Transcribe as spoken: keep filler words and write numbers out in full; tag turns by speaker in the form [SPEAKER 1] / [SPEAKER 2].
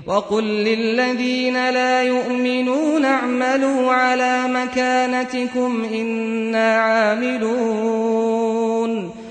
[SPEAKER 1] وقل للذين لا يؤمنون اعملوا على مكانتكم إنا عاملون